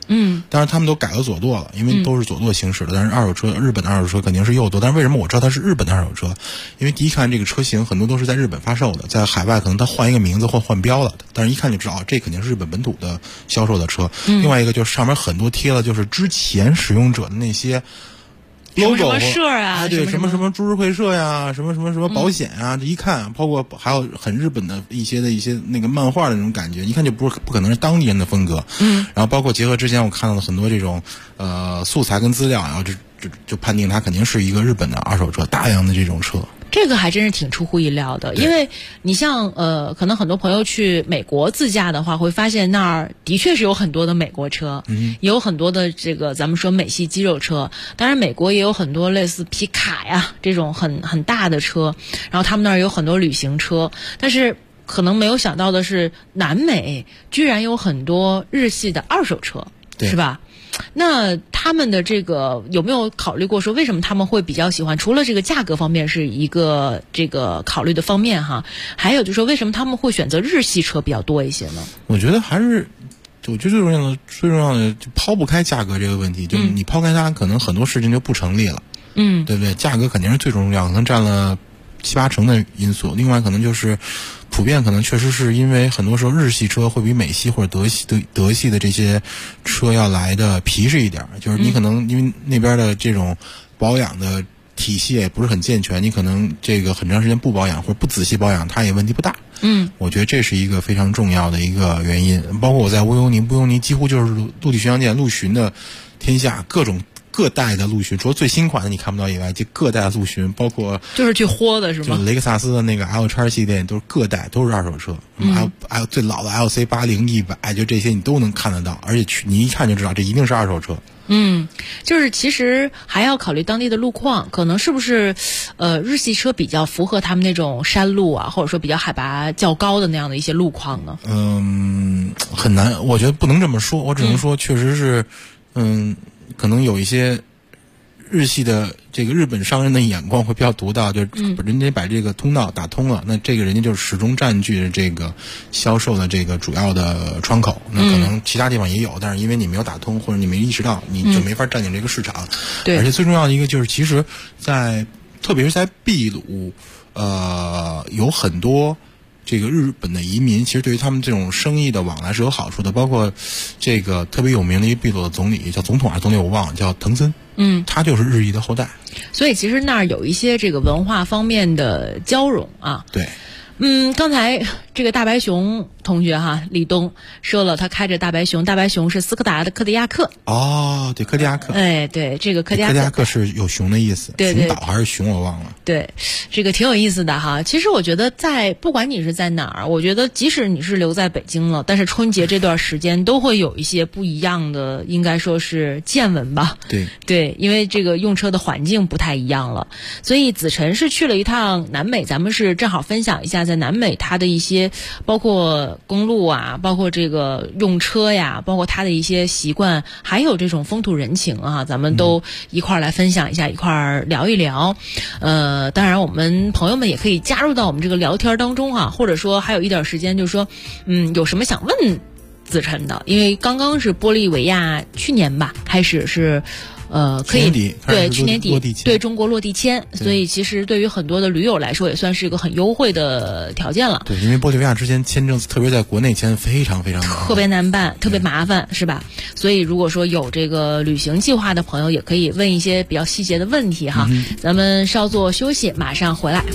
当然他们都改了左舵了，因为都是左舵行驶的。但是二手车，日本的二手车肯定是右舵。但是为什么我知道它是日本的二手车？因为第一看这个车型很多都是在日本发售的，在海外可能它换一个名字或换标了，但是一看就知道这肯定是日本本土的销售的车。另外一个就是上面很多贴了就是之前使用者的那些logo 什么社啊， 对，什么株式会社呀，什么保险啊，这一看，包括还有很日本的一些那个漫画的那种感觉，一看就不可能是当地人的风格。然后包括结合之前我看到了很多这种素材跟资料，然后就判定它肯定是一个日本的二手车，大量的这种车。 这个还真是挺出乎意料的，因为你像可能很多朋友去美国自驾的话，会发现那儿的确是有很多的美国车，也有很多的这个咱们说美系肌肉车。当然美国也有很多类似皮卡呀这种很大的车，然后他们那儿有很多旅行车。但是可能没有想到的是，南美居然有很多日系的二手车，是吧？那他们的这个有没有考虑过说为什么他们会比较喜欢？除了这个价格方面是一个这个考虑的方面哈，还有就是说为什么他们会选择日系车比较多一些呢？ 我觉得最重要的就抛不开价格这个问题，就你抛开它，可能很多事情就不成立了。对不对？价格肯定是最重要，可能占了7-8成的因素。另外可能就是普遍可能确实是因为很多时候日系车会比美系或者德系的这些车要来的皮实一点，就是你可能因为那边的这种保养的体系也不是很健全，你可能这个很长时间不保养或者不仔细保养，它也问题不大。我觉得这是一个非常重要的一个原因。包括我在乌尤尼几乎就是陆地巡洋舰陆巡的天下，各代的陆巡，除了最新款的你看不到以外，就各代的陆巡，包括就是去豁的是吗？ 就雷克萨斯的那个 L-X 系列都是各代都是二手车，还有最老的 LC80、100，就这些你都能看得到，而且你一看就知道这一定是二手车。 就是其实还要考虑当地的路况，可能是不是日系车比较符合他们那种山路啊，或者说比较海拔较高的那样的一些路况呢？ 很难，我觉得不能这么说，我只能说确实是可能有一些日系的这个日本商人的眼光会比较独到，就是人家把这个通道打通了，那这个人家就始终占据着这个销售的这个主要的窗口。那可能其他地方也有，但是因为你没有打通或者你没意识到，你就没法占领这个市场。而且最重要的一个就是，其实特别是在秘鲁，有很多这个日本的移民，其实对于他们这种生意的往来是有好处的。包括这个特别有名的一个秘鲁的总理，叫总统还是总理我忘了，叫藤森。他就是日裔的后代。 所以其实那儿有一些这个文化方面的交融啊。 对。 刚才这个大白熊同学哈，李东说了，他开着大白熊，大白熊是斯柯达的柯迪亚克。 哦，对，柯迪亚克。 对，这个柯迪亚克是有熊的意思。 对， 熊岛还是熊我忘了。 对，这个挺有意思的哈。其实我觉得不管你是在哪儿，我觉得即使你是留在北京了，但是春节这段时间都会有一些不一样的，应该说是见闻吧。对，因为这个用车的环境不太一样了，所以子晨是去了一趟南美，咱们是正好分享一下在南美它的一些包括公路啊，包括这个用车呀，包括它的一些习惯，还有这种风土人情啊，咱们都一块儿来分享一下，一块儿聊一聊。当然我们朋友们也可以加入到我们这个聊天当中啊，或者说还有一点时间，就是说有什么想问子晨的，因为刚刚是玻利维亚去年吧开始是可以去年底对中国落地签，所以其实对于很多的驴友来说也算是一个很优惠的条件了。 对，因为玻利维亚之前签证特别在国内签非常非常特别难办，特别麻烦，是吧？所以如果说有这个旅行计划的朋友，也可以问一些比较细节的问题哈。咱们稍作休息，马上回来。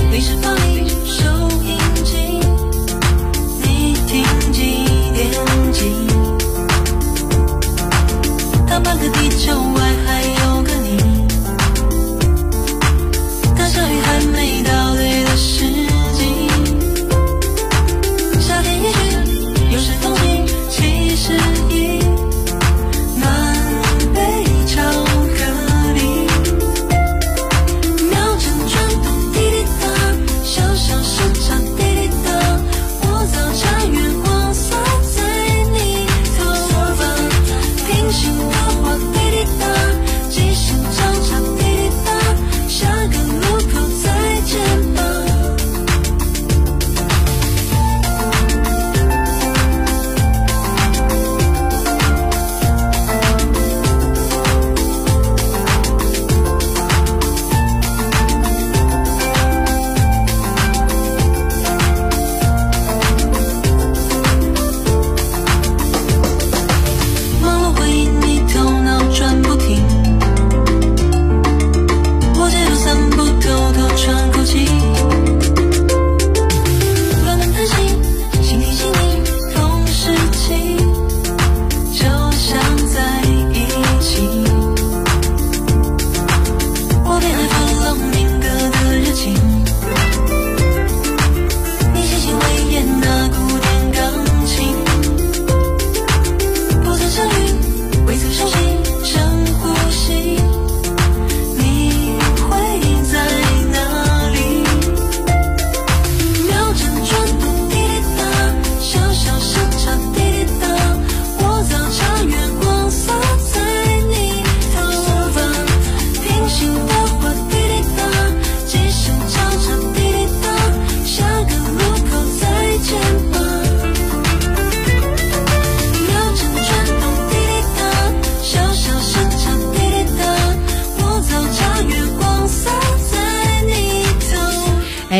半个地球外还有个你，大小雨还没到对的时机，夏天也许有时风景71，南北巧克力，秒针转动滴滴答，小小时差滴滴答，我早茶月光洒在你头发，平行的滴滴答，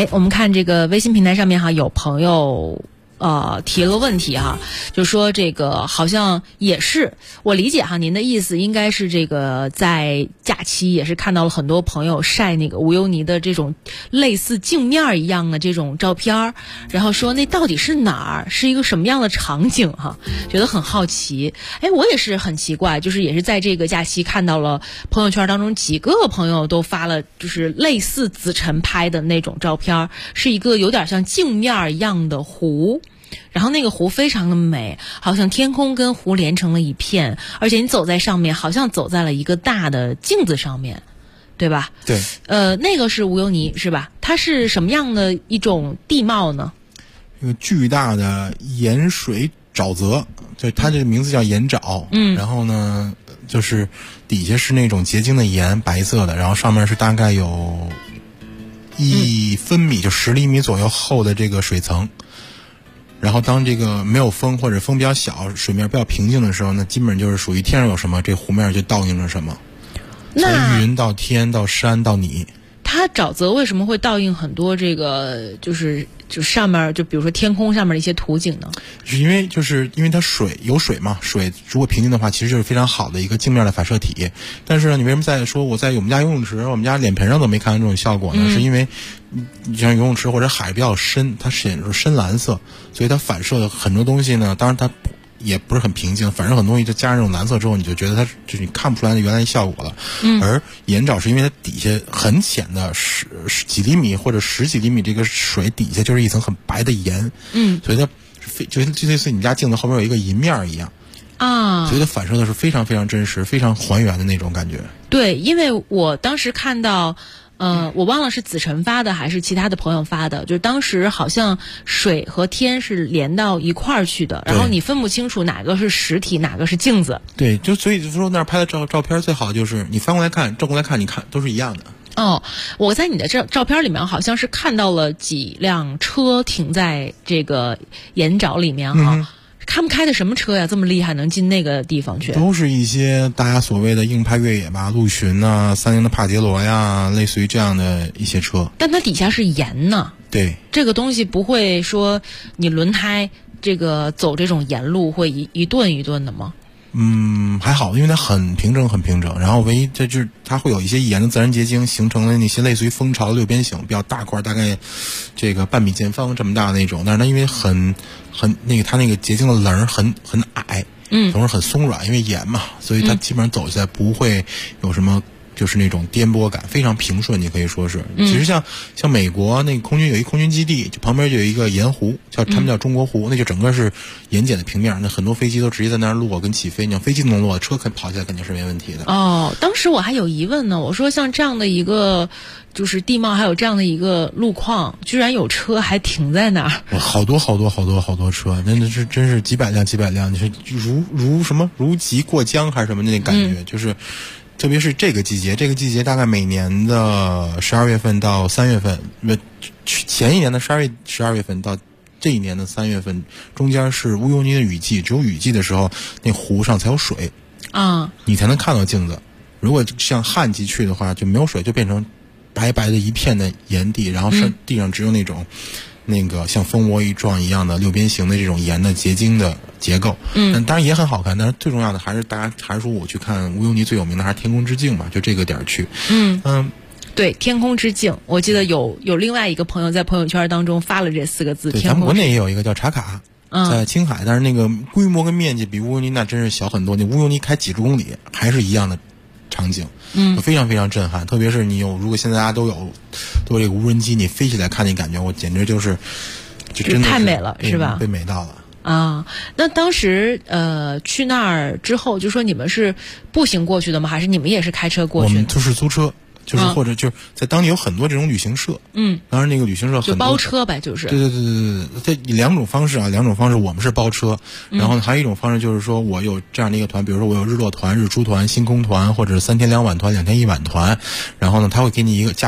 我们看这个微信平台上面哈，有朋友提了个问题哈，就说这个好像也是我理解哈，您的意思应该是这个在假期也是看到了很多朋友晒那个无忧尼的这种类似镜面一样的这种照片，然后说那到底是哪儿，是一个什么样的场景哈，觉得很好奇。哎，我也是很奇怪，就是也是在这个假期看到了朋友圈当中几个朋友都发了就是类似子晨拍的那种照片，是一个有点像镜面一样的湖。然后那个湖非常的美，好像天空跟湖连成了一片，而且你走在上面好像走在了一个大的镜子上面，对吧？ 对。 那个是无忧尼是吧？它是什么样的一种地貌呢？ 一个巨大的盐水沼泽，就它这个名字叫盐沼。然后呢，就是底下是那种结晶的盐，白色的，然后上面是大概有1分米，就10厘米左右厚的这个水层。然后当这个没有风或者风比较小，水面比较平静的时候，那基本上就是属于天上有什么，这湖面就倒映着什么。从云到天到山到你。 它沼泽为什么会倒映很多这个就上面就比如说天空上面的一些图景呢？ 是因为它有水嘛，水如果平静的话，其实就是非常好的一个镜面的反射体。但是呢，你为什么在说我在我们家游泳池，我们家脸盆上都没看到这种效果呢？是因为你像游泳池或者海比较深，它显示深蓝色，所以它反射的很多东西呢，当然它也不是很平静，反正很多东西就加上这种蓝色之后，你就觉得它就是你看不出来的原来的效果了。而盐沼是因为它底下很浅的几厘米或者10几厘米，这个水底下就是一层很白的盐。所以它就类似你家镜子后面有一个银面一样啊，所以它反射的是非常非常真实、非常还原的那种感觉。 对，因为我当时看到。我忘了是子晨发的还是其他的朋友发的，就是当时好像水和天是连到一块儿去的，然后你分不清楚哪个是实体，哪个是镜子。 对，所以就说那儿拍的照片最好就是你翻过来看，正过来看，你看都是一样的。 哦，我在你的照片里面好像是看到了几辆车停在这个盐沼里面哈。他们开的什么车呀？这么厉害，能进那个地方去？ 都是一些大家所谓的硬派越野吧，陆巡啊、30的帕杰罗呀，类似于这样的一些车。 但它底下是盐呢。 对， 这个东西不会说你轮胎这个走这种盐路会一顿一顿的吗？ 还好，因为它很平整，很平整。然后唯一这就是它会有一些盐的自然结晶，形成了那些类似于蜂巢的六边形，比较大块，大概这个半米见方这么大的那种。但是它因为很那个它那个结晶的棱很矮，同时很松软，因为盐嘛，所以它基本上走起来不会有什么。就是那种颠簸感非常平顺，你可以说是。其实像美国那个空军有一空军基地，就旁边就有一个盐湖，他们叫中国湖，那就整个是盐碱的平面，那很多飞机都直接在那儿落跟起飞，你像飞机都能落，车跑起来肯定是没问题的。 哦，当时我还有疑问呢，我说像这样的一个就是地貌，还有这样的一个路况，居然有车还停在那儿， 好多车，真是几百辆，你是如疾过江还是什么那感觉，就是。特别是这个季节大概每年的12月份到3月份，前一年的12月份到这一年的3月份，中间是无忧尼的雨季，只有雨季的时候，那湖上才有水啊，你才能看到镜子。如果像旱季去的话，就没有水，就变成白白的一片的盐地，然后地上只有那种。那个像蜂窝状一样的六边形的这种盐的结晶的结构，当然也很好看，但是最重要的还是大家还是说我去看无忧尼最有名的还是天空之镜嘛，就这个点去。 对，天空之镜，我记得有另外一个朋友在朋友圈当中发了这4个字。 对，咱们国内也有一个叫茶卡，在青海，但是那个规模跟面积比无忧尼那真是小很多。那无忧尼开几十公里还是一样的场景，非常非常震撼。特别是你如果现在大家都有这个无人机，你飞起来看那感觉，我简直就真的太美了，是吧？ 被美到了啊！那当时去那儿之后，就说你们是步行过去的吗？还是你们也是开车过去的？ 我们就是租车。就是或者就是在当地有很多这种旅行社，当然那个旅行社很多就包车呗，就是对，这两种方式，我们是包车，然后还有一种方式就是说我有这样的一个团，比如说我有日落团、日出团、星空团，或者3天2晚团、2天1晚团，然后呢他会给你一个价格，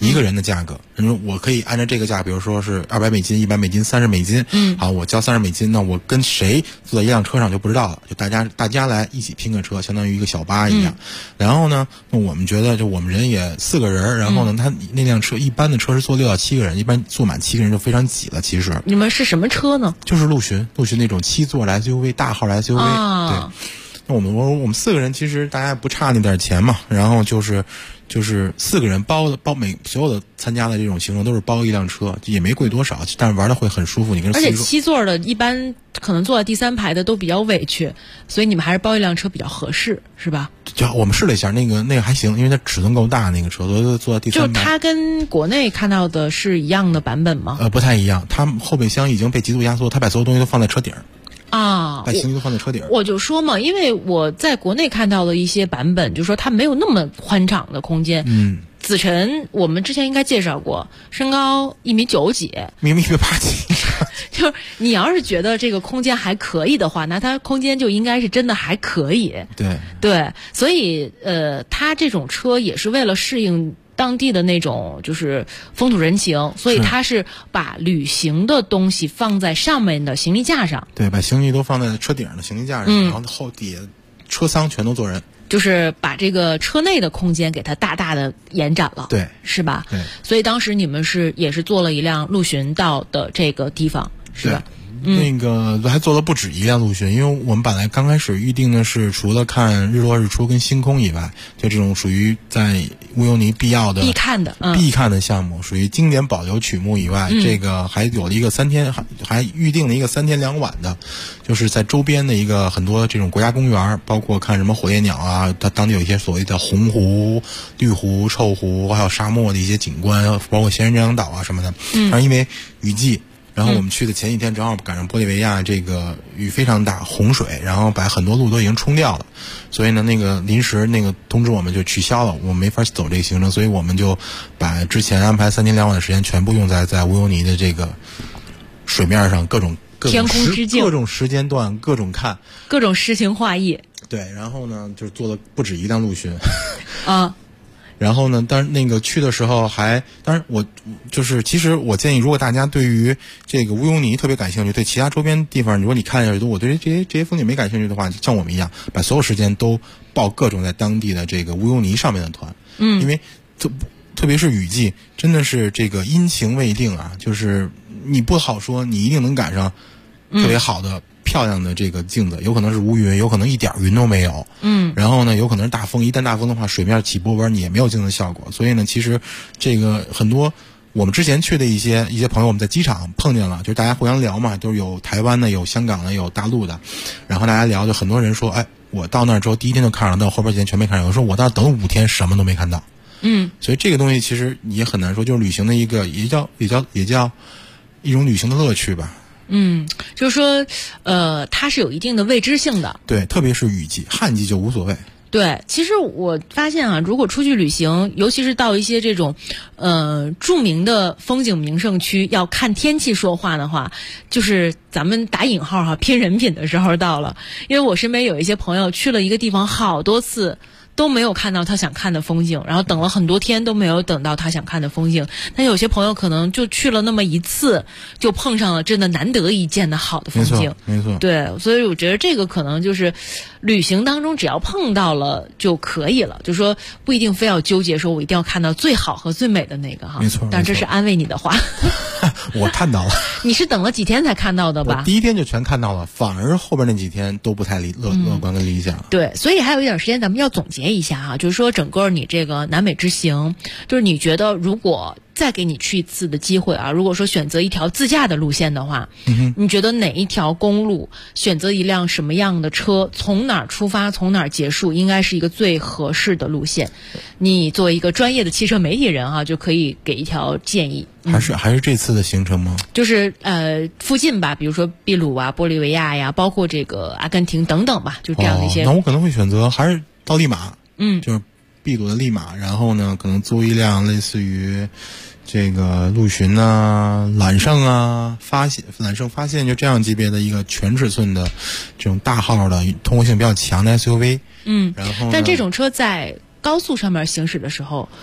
一个人的价格，我可以按照这个价，比如说是200美金、100美金、30美金，好，我交30美金，那我跟谁坐在一辆车上就不知道了，就大家来一起拼个车，相当于一个小巴一样。然后呢，我们觉得就我们人也4个人，然后呢，他那辆车一般的车是坐6到7个人，一般坐满7个人就非常挤了。其实你们是什么车呢？ 就是陆巡那种7座的 SUV， 大号的 SUV，对。那我们4个人其实大家不差那点钱嘛，然后就是4个人包所有的参加的这种行程都是包一辆车，也没贵多少，但是玩的会很舒服。你跟而且7座的一般可能坐在第3排的都比较委屈，所以你们还是包一辆车比较合适，是吧？ 就我们试了一下，那个还行，因为它尺寸够大，那个车都坐在第3排。 就它跟国内看到的是一样的版本吗？ 不太一样，它后备箱已经被极度压缩，它把所有东西都放在车顶啊， 把行李都放在车顶。 我就说嘛，因为我在国内看到的一些版本，就说它没有那么宽敞的空间。子晨，我们之前应该介绍过，身高1.9米几， 明明1.8几。 就是你要是觉得这个空间还可以的话，那它空间就应该是真的还可以。对，所以它这种车也是为了适应当地的那种就是风土人情，所以它是把旅行的东西放在上面的行李架上。 对，把行李都放在车顶的行李架上，然后后底下车厢全都坐人。 就是把这个车内的空间给它大大的延展了， 对， 是吧？ 对， 所以当时你们也是坐了一辆陆巡到的这个地方，是吧？ 那个还坐了不止一辆陆巡，因为我们本来刚开始预定的是除了看日落日出跟星空以外，就这种属于在乌尤尼必看的项目，属于经典保留曲目以外，这个还有了一个3天，还预定了一个3天2晚的，就是在周边的一个很多这种国家公园，包括看什么火烈鸟啊，它当地有一些所谓的红湖、绿湖、臭湖，还有沙漠的一些景观，包括仙人掌岛啊什么的。但是因为雨季。然后我们去的前几天正好赶上玻利维亚这个雨非常大，洪水，然后把很多路都已经冲掉了，所以呢那个临时那个通知我们就取消了，我们没法走这个行程，所以我们就把之前安排3天2晚的时间全部用在乌尤尼的这个水面上，各种天空之境， 各种时间段，各种看， 各种诗情画意。 对，然后呢就坐了不止一辆陆巡啊。 然后呢，当然那个去的时候当然我就是其实我建议，如果大家对于这个乌尤尼特别感兴趣，对其他周边地方，如果你看下去我对这些风景没感兴趣的话，像我们一样，把所有时间都报各种在当地的这个乌尤尼上面的团。因为特别是雨季，真的是这个阴晴未定啊，就是你不好说你一定能赶上特别好的。漂亮的这个镜子，有可能是无云，有可能一点云都没有。然后呢，有可能是大风，一旦大风的话，水面起波纹，你也没有镜子效果。所以呢，其实这个很多我们之前去的一些朋友，我们在机场碰见了，就是大家互相聊嘛，都是有台湾的，有香港的，有大陆的，然后大家聊，就很多人说，哎，我到那儿之后第1天就看上了，但我后边几天全没看上。我说我到那儿等5天什么都没看到。所以这个东西其实也很难说，就是旅行的一个也叫一种旅行的乐趣吧。 就是说，它是有一定的未知性的。 对，特别是雨季，旱季就无所谓。 对，其实我发现啊，如果出去旅行，尤其是到一些这种，著名的风景名胜区，要看天气说话的话，就是咱们打引号哈，拼人品的时候到了。因为我身边有一些朋友去了一个地方好多次。都没有看到他想看的风景，然后等了很多天都没有等到他想看的风景。但有些朋友可能就去了那么一次，就碰上了真的难得一见的好的风景。 没错。 对，所以我觉得这个可能就是旅行当中只要碰到了就可以了，就是说不一定非要纠结说我一定要看到最好和最美的那个哈。 没错。 但这是安慰你的话。 我看到了。 你是等了几天才看到的吧？ 我第1天就全看到了，反而后边那几天都不太乐观跟理想。 对，所以还有一点时间，咱们要总结一下哈，就是说整个你这个南美之行，就是你觉得如果再给你去一次的机会啊，如果说选择一条自驾的路线的话，你觉得哪一条公路选择一辆什么样的车，从哪儿出发从哪儿结束，应该是一个最合适的路线？你作为一个专业的汽车媒体人啊，就可以给一条建议。 还是这次的行程吗？ 就是附近吧，比如说秘鲁啊、玻利维亚呀，包括这个阿根廷等等吧，就这样的一些。 那我可能会选择还是到利马，就是秘鲁的利马，然后呢，可能租一辆类似于这个陆巡啊、揽胜啊、揽胜发现就这样级别的一个全尺寸的这种大号的通过性比较强的 SUV。然后但这种车在高速上面行驶的时候，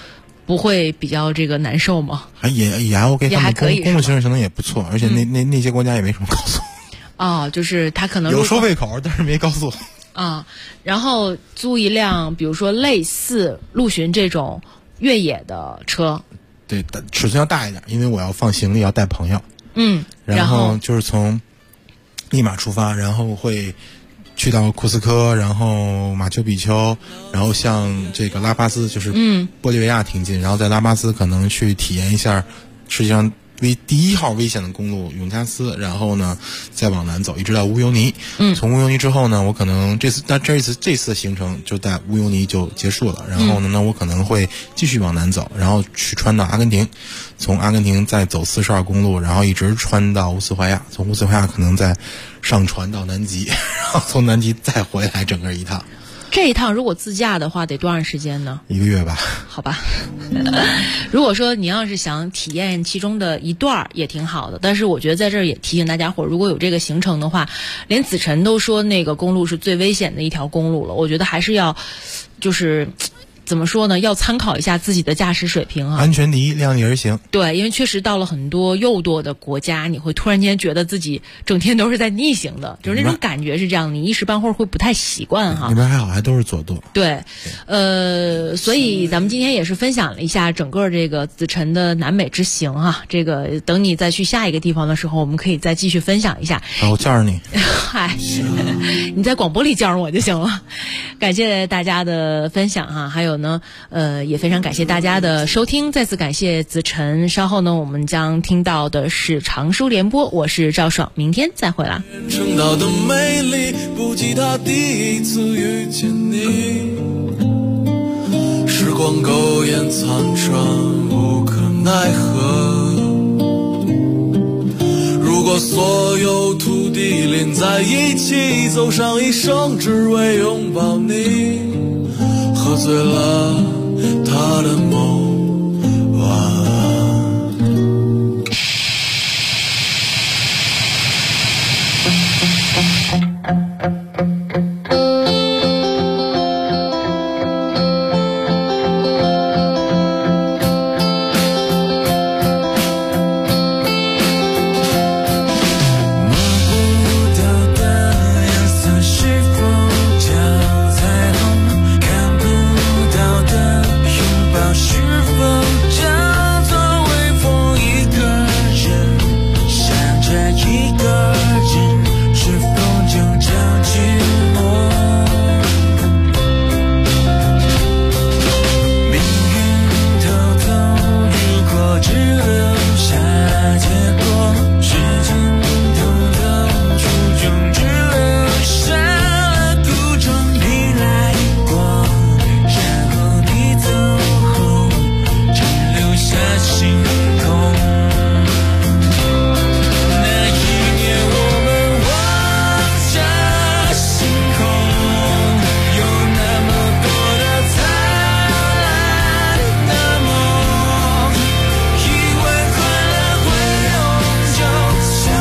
不会比较这个难受吗？ 也还 OK， 他们公路行驶性能也不错，而且那些国家也没什么高速。 就是他可能有收费口，但是没高速。 然后租一辆比如说类似陆巡这种越野的车， 对，尺寸要大一点，因为我要放行李，要带朋友。 然后就是从利马出发，然后会去到库斯科，然后马丘比丘，然后向这个拉巴斯，就是玻利维亚挺近，然后在拉巴斯可能去体验一下世界上第一号危险的公路永加斯，然后呢再往南走，一直到乌尤尼。从乌尤尼之后呢，我可能这次的行程就在乌尤尼就结束了。然后呢，我可能会继续往南走，然后去穿到阿根廷，从阿根廷再走42公路，然后一直穿到乌斯怀亚，从乌斯怀亚可能再上船到南极，然后从南极再回来，整个一趟。 这一趟如果自驾的话得多长时间呢？1 个月吧。 好吧。如果说你要是想体验其中的一段也挺好的，但是我觉得在这儿也提醒大家伙，如果有这个行程的话，连子晨都说那个公路是最危险的一条公路了，我觉得还是要就是怎么说呢，要参考一下自己的驾驶水平安全第一，量力而行。 对，因为确实到了很多右舵的国家，你会突然间觉得自己整天都是在逆行的，就是那种感觉是这样，你一时半会儿会不太习惯哈。 那边还好，还都是左舵。 对，所以咱们今天也是分享了一下整个这个子晨的南美之行哈。这个等你再去下一个地方的时候，我们可以再继续分享一下。 我叫着你。 嗨，你在广播里叫着我就行了。感谢大家的分享哈，还有呢，也非常感谢大家的收听，再次感谢子晨。稍后呢，我们将听到的是长书联播，我是赵爽，明天再会啦。 称道的美丽，不及他第一次遇见你。时光苟延残喘，无可奈何。如果所有土地连在一起，走上一生只为拥抱你。喝醉了他的梦。